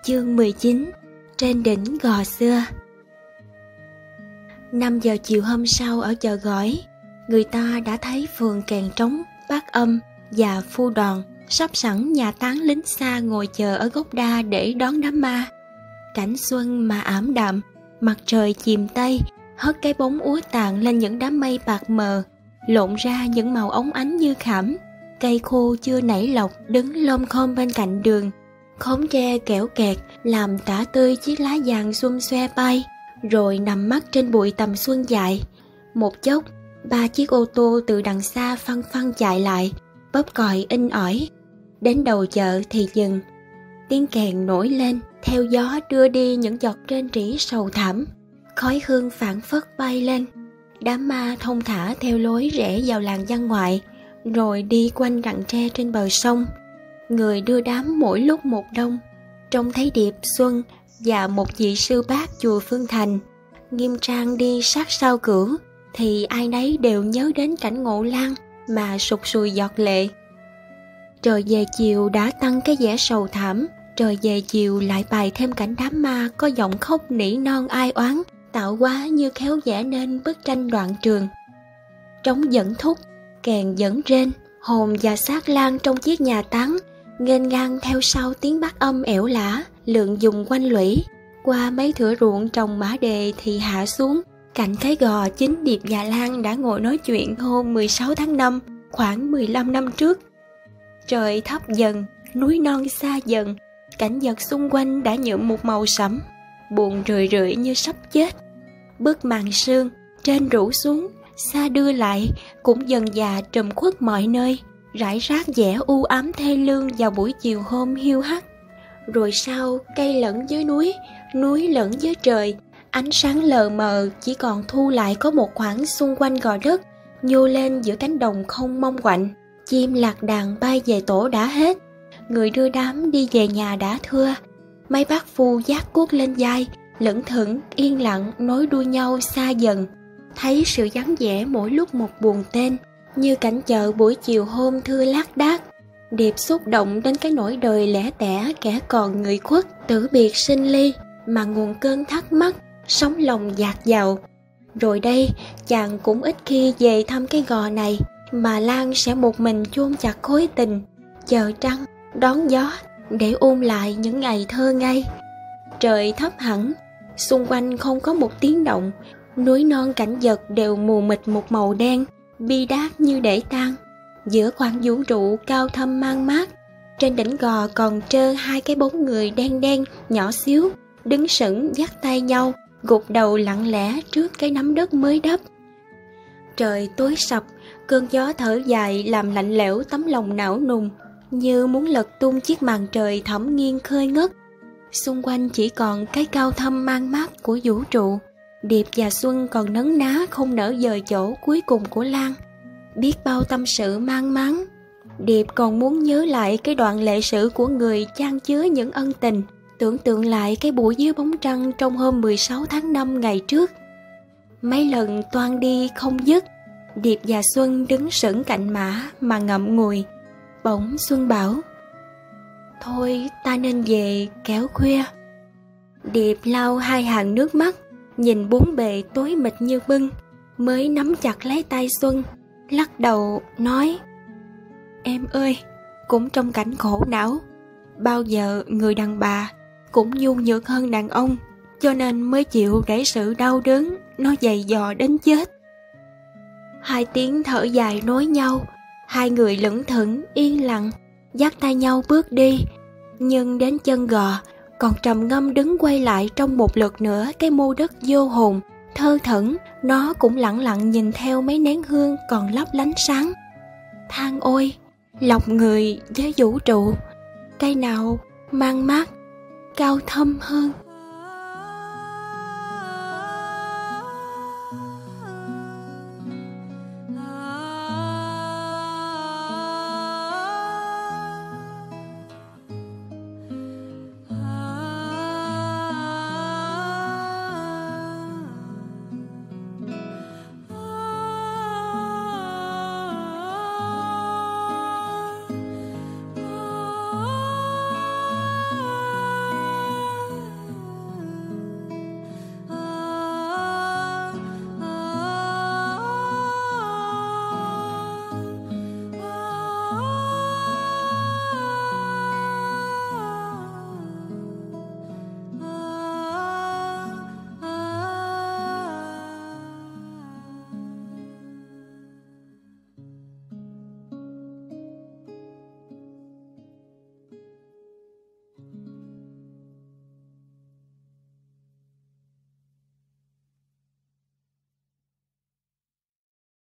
Chương 19. Trên đỉnh Gò Xưa. 5 giờ chiều hôm sau ở chợ Gỏi, người ta đã thấy phường kèn trống, bát âm và phu đoàn sắp sẵn nhà táng lính xa ngồi chờ ở gốc đa để đón đám ma. Cảnh xuân mà ảm đạm, mặt trời chìm tây hất cái bóng úa tàn lên những đám mây bạc mờ, lộn ra những màu óng ánh như khảm. Cây khô chưa nảy lộc đứng lom khom bên cạnh đường, khóm tre kẽo kẹt làm tả tươi chiếc lá vàng xum xoe bay, rồi nằm mắt trên bụi tầm xuân dại. Một chốc, 3 chiếc ô tô từ đằng xa phăng phăng chạy lại, bóp còi inh ỏi. Đến đầu chợ thì dừng. Tiếng kèn nổi lên, theo gió đưa đi những giọt rên rỉ sầu thảm. Khói hương phảng phất bay lên. Đám ma thông thả theo lối rẽ vào làng văn ngoại, rồi đi quanh rặng tre trên bờ sông. Người đưa đám mỗi lúc một đông. Trông thấy Điệp, Xuân và một vị sư bác chùa Phương Thành nghiêm trang đi sát sau cửa, thì ai nấy đều nhớ đến cảnh Ngộ Lan mà sụt sùi giọt lệ. Trời về chiều đã tăng cái vẻ sầu thảm, trời về chiều lại bày thêm cảnh đám ma có giọng khóc nỉ non ai oán, tạo quá như khéo vẽ nên bức tranh đoạn trường. Trống dẫn thúc, kèn dẫn rên, hồn và xác lang trong chiếc nhà táng nghênh ngang theo sau tiếng bát âm ẻo lả lượn dùng quanh lũy. Qua mấy thửa ruộng trồng mã đề thì hạ xuống cạnh cái gò chính Điệp và Lan đã ngồi nói chuyện hôm 16 tháng 5 khoảng 15 năm trước. Trời thấp dần, núi non xa dần, cảnh vật xung quanh đã nhuộm một màu sẫm, buồn rười rượi như sắp chết. Bức màn sương trên rủ xuống, xa đưa lại cũng dần dà trùm khuất mọi nơi, rải rác vẻ u ám thê lương vào buổi chiều hôm hiu hắt. Rồi sau, cây lẫn dưới núi, núi lẫn dưới trời, ánh sáng lờ mờ chỉ còn thu lại có một khoảng xung quanh gò đất, nhô lên giữa cánh đồng không mong quạnh. Chim lạc đàn bay về tổ đã hết, người đưa đám đi về nhà đã thưa. Mấy bác phu vác cuốc lên vai, lững thững yên lặng nối đuôi nhau xa dần. Thấy sự vắng vẻ mỗi lúc một buồn tên, như cảnh chợ buổi chiều hôm thưa lác đác. Điệp xúc động đến cái nỗi đời lẻ tẻ kẻ còn người khuất, tử biệt sinh ly mà nguồn cơn thắc mắc, sống lòng dạt dào. Rồi đây, chàng cũng ít khi về thăm cái gò này, mà Lan sẽ một mình chôn chặt khối tình, chờ trăng, đón gió để ôn lại những ngày thơ ngây. Trời thấp hẳn, xung quanh không có một tiếng động, núi non cảnh vật đều mù mịt một màu đen, bi đát như để tan. Giữa khoảng vũ trụ cao thâm mang mát, trên đỉnh gò còn trơ 2 cái bóng người đen đen nhỏ xíu, đứng sững dắt tay nhau, gục đầu lặng lẽ trước cái nắm đất mới đắp. Trời tối sập, cơn gió thở dài làm lạnh lẽo tấm lòng não nùng, như muốn lật tung chiếc màn trời thẳm nghiêng khơi ngất. Xung quanh chỉ còn cái cao thâm mang mát của vũ trụ. Điệp và Xuân còn nấn ná không nỡ dời chỗ cuối cùng của Lan. Biết bao tâm sự mang máng, Điệp còn muốn nhớ lại cái đoạn lệ sử của người chan chứa những ân tình, tưởng tượng lại cái buổi dưới bóng trăng trong hôm 16 tháng 5 ngày trước. Mấy lần toan đi không dứt, Điệp và Xuân đứng sững cạnh mã mà ngậm ngùi. Bỗng Xuân bảo: "Thôi ta nên về, kẻo khuya." Điệp lau 2 hàng nước mắt, nhìn bốn bề tối mịt như bưng, mới nắm chặt lấy tay Xuân, lắc đầu nói: "Em ơi, cũng trong cảnh khổ não, bao giờ người đàn bà cũng nhu nhược hơn đàn ông, cho nên mới chịu để sự đau đớn nó dày dò đến chết." 2 tiếng thở dài nối nhau, 2 người lững thững yên lặng dắt tay nhau bước đi. Nhưng đến chân gò, còn trầm ngâm đứng quay lại trong một lượt nữa cái mô đất vô hồn thơ thẩn, nó cũng lặng lặng nhìn theo mấy nén hương còn lấp lánh sáng. Than ôi, lòng người với vũ trụ, cái nào mang mát cao thâm hơn.